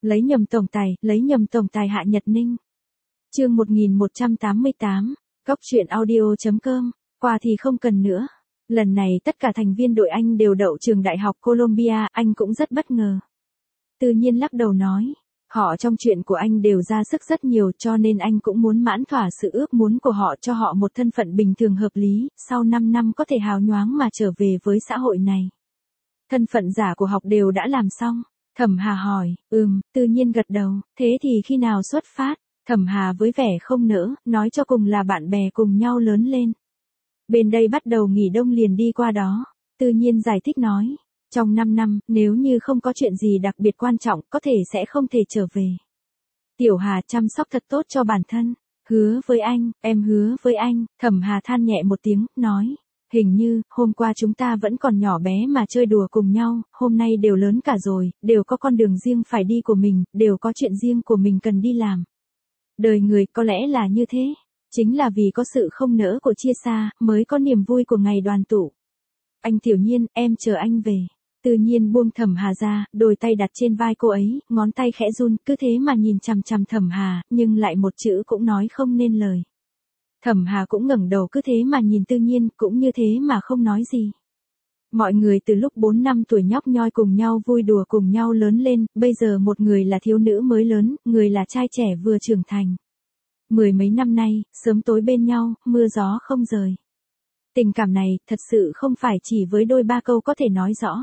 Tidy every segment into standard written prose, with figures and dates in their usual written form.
lấy nhầm tổng tài Hạ Nhật Ninh. Chương 1188, Góc truyện audio.com, qua thì không cần nữa. Lần này tất cả thành viên đội Anh đều đậu trường đại học Columbia, anh cũng rất bất ngờ. Tự nhiên lắc đầu nói, họ trong chuyện của anh đều ra sức rất nhiều cho nên anh cũng muốn mãn thỏa sự ước muốn của họ cho họ một thân phận bình thường hợp lý, sau 5 năm có thể hào nhoáng mà trở về với xã hội này. Thân phận giả của học đều đã làm xong. Thẩm Hà hỏi, Tự nhiên gật đầu, thế thì khi nào xuất phát? Thẩm Hà với vẻ không nỡ, nói cho cùng là bạn bè cùng nhau lớn lên. Bên đây bắt đầu nghỉ đông liền đi qua đó. Tự nhiên giải thích nói, trong 5 năm, nếu như không có chuyện gì đặc biệt quan trọng, có thể sẽ không thể trở về. Tiểu Hà chăm sóc thật tốt cho bản thân. Hứa với anh, em hứa với anh. Thẩm Hà than nhẹ một tiếng, nói, hình như, hôm qua chúng ta vẫn còn nhỏ bé mà chơi đùa cùng nhau, hôm nay đều lớn cả rồi, đều có con đường riêng phải đi của mình, đều có chuyện riêng của mình cần đi làm. Đời người có lẽ là như thế, chính là vì có sự không nỡ của chia xa, mới có niềm vui của ngày đoàn tụ. Anh Tiểu Nhiên, em chờ anh về. Tự nhiên buông Thẩm Hà ra, đôi tay đặt trên vai cô ấy, ngón tay khẽ run, cứ thế mà nhìn chằm chằm Thẩm Hà, nhưng lại một chữ cũng nói không nên lời. Thẩm Hà cũng ngẩng đầu cứ thế mà nhìn Tự nhiên, cũng như thế mà không nói gì. Mọi người từ lúc 4 năm tuổi nhóc nhoi cùng nhau vui đùa cùng nhau lớn lên, bây giờ một người là thiếu nữ mới lớn, người là trai trẻ vừa trưởng thành. 10 mấy năm nay, sớm tối bên nhau, mưa gió không rời. Tình cảm này, thật sự không phải chỉ với đôi ba câu có thể nói rõ.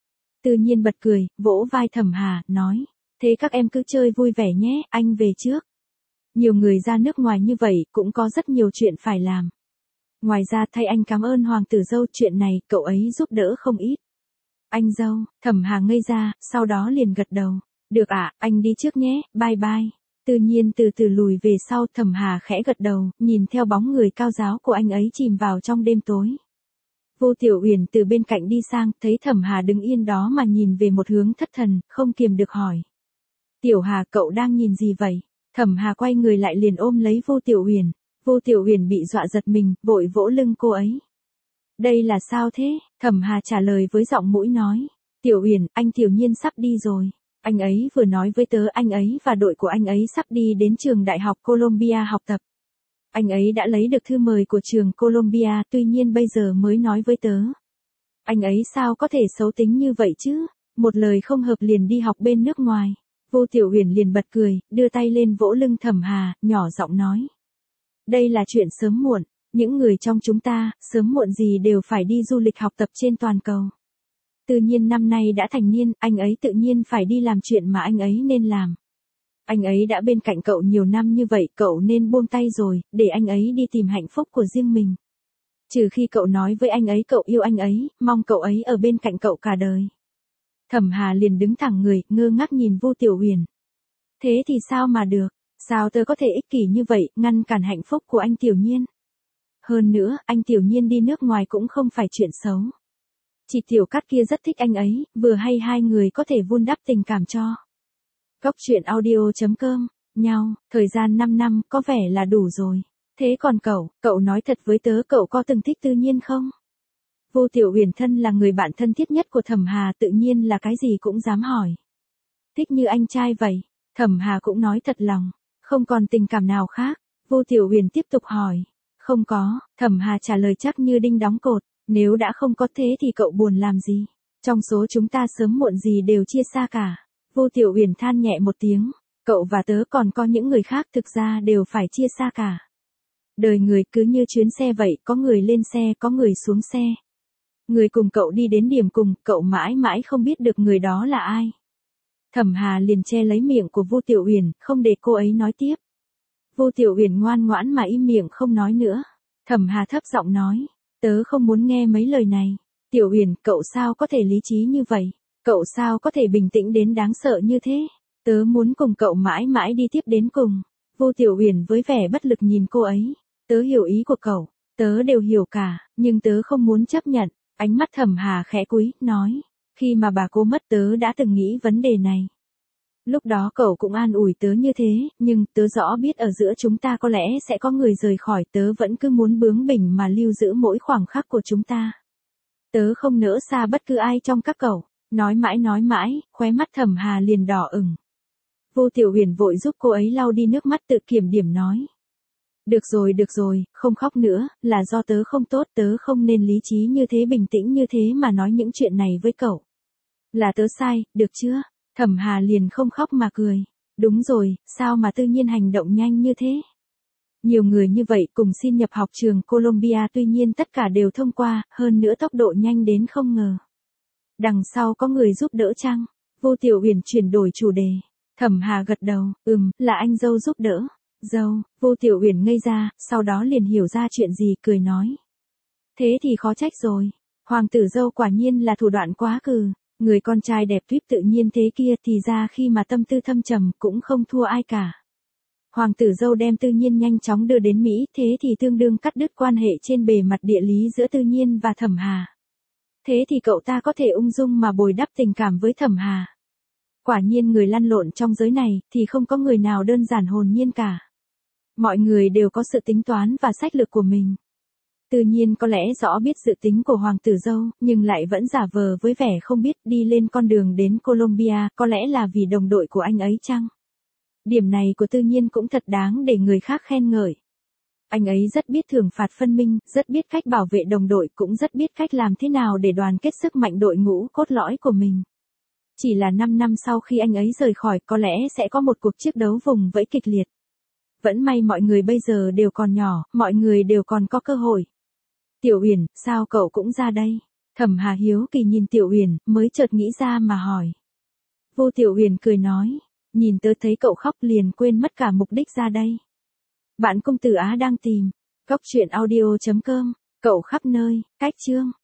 Tự nhiên bật cười, vỗ vai Thẩm Hà, nói, thế các em cứ chơi vui vẻ nhé, anh về trước. Nhiều người ra nước ngoài như vậy, cũng có rất nhiều chuyện phải làm. Ngoài ra thay anh cảm ơn hoàng tử dâu, chuyện này, cậu ấy giúp đỡ không ít. Anh dâu, Thẩm Hà ngây ra, sau đó liền gật đầu. Được ạ, anh đi trước nhé, bye bye. Tự nhiên từ từ lùi về sau, Thẩm Hà khẽ gật đầu, nhìn theo bóng người cao giáo của anh ấy chìm vào trong đêm tối. Vô Tiểu Uyển từ bên cạnh đi sang, thấy Thẩm Hà đứng yên đó mà nhìn về một hướng thất thần, không kiềm được hỏi. Tiểu Hà, cậu đang nhìn gì vậy? Thẩm Hà quay người lại liền ôm lấy Vô Tiểu Uyển. Vô Tiểu Uyển bị dọa giật mình, vội vỗ lưng cô ấy. Đây là sao thế? Thẩm Hà trả lời với giọng mũi nói. Tiểu Uyển, anh Tiểu Nhiên sắp đi rồi. Anh ấy vừa nói với tớ anh ấy và đội của anh ấy sắp đi đến trường đại học Columbia học tập. Anh ấy đã lấy được thư mời của trường Columbia, tuy nhiên bây giờ mới nói với tớ. Anh ấy sao có thể xấu tính như vậy chứ? Một lời không hợp liền đi học bên nước ngoài. Vô Tiểu Uyển liền bật cười, đưa tay lên vỗ lưng Thẩm Hà, nhỏ giọng nói. Đây là chuyện sớm muộn, những người trong chúng ta, sớm muộn gì đều phải đi du lịch học tập trên toàn cầu. Tự nhiên năm nay đã thành niên, anh ấy tự nhiên phải đi làm chuyện mà anh ấy nên làm. Anh ấy đã bên cạnh cậu nhiều năm như vậy, cậu nên buông tay rồi, để anh ấy đi tìm hạnh phúc của riêng mình. Trừ khi cậu nói với anh ấy cậu yêu anh ấy, mong cậu ấy ở bên cạnh cậu cả đời. Thẩm Hà liền đứng thẳng người, ngơ ngác nhìn Vô Tiểu Uyển. Thế thì sao mà được? Sao tớ có thể ích kỷ như vậy, ngăn cản hạnh phúc của anh Tiểu Nhiên? Hơn nữa, anh Tiểu Nhiên đi nước ngoài cũng không phải chuyện xấu. Chị Tiểu Cát kia rất thích anh ấy, vừa hay hai người có thể vun đắp tình cảm cho. Góc truyện audio.com, nhau, thời gian 5 năm, có vẻ là đủ rồi. Thế còn cậu nói thật với tớ cậu có từng thích Tự Nhiên không? Vô Tiểu Uyển thân là người bạn thân thiết nhất của Thẩm Hà, tự nhiên là cái gì cũng dám hỏi. Thích như anh trai vậy, Thẩm Hà cũng nói thật lòng. Không còn tình cảm nào khác, Vô Tiểu Uyển tiếp tục hỏi. Không có, Thẩm Hà trả lời chắc như đinh đóng cột, nếu đã không có thế thì cậu buồn làm gì? Trong số chúng ta sớm muộn gì đều chia xa cả. Vô Tiểu Uyển than nhẹ một tiếng, cậu và tớ còn có những người khác thực ra đều phải chia xa cả. Đời người cứ như chuyến xe vậy, có người lên xe, có người xuống xe. Người cùng cậu đi đến điểm cùng, cậu mãi mãi không biết được người đó là ai. Thẩm Hà liền che lấy miệng của Vô Tiểu Uyển, không để cô ấy nói tiếp. Vô Tiểu Uyển ngoan ngoãn mà im miệng không nói nữa. Thẩm Hà thấp giọng nói, tớ không muốn nghe mấy lời này. Tiểu Uyển, cậu sao có thể lý trí như vậy? Cậu sao có thể bình tĩnh đến đáng sợ như thế? Tớ muốn cùng cậu mãi mãi đi tiếp đến cùng. Vô Tiểu Uyển với vẻ bất lực nhìn cô ấy. Tớ hiểu ý của cậu, tớ đều hiểu cả, nhưng tớ không muốn chấp nhận. Ánh mắt Thẩm Hà khẽ cúi, nói. Khi mà bà cô mất tớ đã từng nghĩ vấn đề này. Lúc đó cậu cũng an ủi tớ như thế, nhưng tớ rõ biết ở giữa chúng ta có lẽ sẽ có người rời khỏi, tớ vẫn cứ muốn bướng bỉnh mà lưu giữ mỗi khoảng khắc của chúng ta. Tớ không nỡ xa bất cứ ai trong các cậu. Nói mãi, khóe mắt Thẩm Hà liền đỏ ửng. Vu Tiểu Huyền vội giúp cô ấy lau đi nước mắt tự kiểm điểm nói. Được rồi, không khóc nữa, là do tớ không tốt, tớ không nên lý trí như thế bình tĩnh như thế mà nói những chuyện này với cậu. Là tớ sai, được chưa? Thẩm Hà liền không khóc mà cười. Đúng rồi, sao mà tự nhiên hành động nhanh như thế? Nhiều người như vậy cùng xin nhập học trường Columbia tuy nhiên tất cả đều thông qua, hơn nữa tốc độ nhanh đến không ngờ. Đằng sau có người giúp đỡ chăng? Vu Tiểu Huyền chuyển đổi chủ đề. Thẩm Hà gật đầu, là anh dâu giúp đỡ. Dâu, Vu Tiểu Huyền ngây ra, sau đó liền hiểu ra chuyện gì cười nói. Thế thì khó trách rồi. Hoàng tử dâu quả nhiên là thủ đoạn quá cừ. Người con trai đẹp tuyếp tự nhiên thế kia thì ra khi mà tâm tư thâm trầm cũng không thua ai cả. Hoàng tử dâu đem Tư Nhiên nhanh chóng đưa đến Mỹ, thế thì tương đương cắt đứt quan hệ trên bề mặt địa lý giữa Tư Nhiên và Thẩm Hà. Thế thì cậu ta có thể ung dung mà bồi đắp tình cảm với Thẩm Hà. Quả nhiên người lăn lộn trong giới này thì không có người nào đơn giản hồn nhiên cả. Mọi người đều có sự tính toán và sách lược của mình. Tư Nhiên có lẽ rõ biết dự tính của hoàng tử dâu, nhưng lại vẫn giả vờ với vẻ không biết đi lên con đường đến Columbia, có lẽ là vì đồng đội của anh ấy chăng? Điểm này của Tư Nhiên cũng thật đáng để người khác khen ngợi. Anh ấy rất biết thưởng phạt phân minh, rất biết cách bảo vệ đồng đội, cũng rất biết cách làm thế nào để đoàn kết sức mạnh đội ngũ cốt lõi của mình. Chỉ là 5 năm sau khi anh ấy rời khỏi có lẽ sẽ có một cuộc chiến đấu vùng vẫy kịch liệt. Vẫn may mọi người bây giờ đều còn nhỏ, mọi người đều còn có cơ hội. Tiểu Uyển, sao cậu cũng ra đây? Thẩm Hà hiếu kỳ nhìn Tiểu Uyển, mới chợt nghĩ ra mà hỏi. Vu Tiểu Uyển cười nói, nhìn tớ thấy cậu khóc liền quên mất cả mục đích ra đây. Bạn công tử Á đang tìm. Góc truyện audio.com, cậu khắp nơi, cách chương.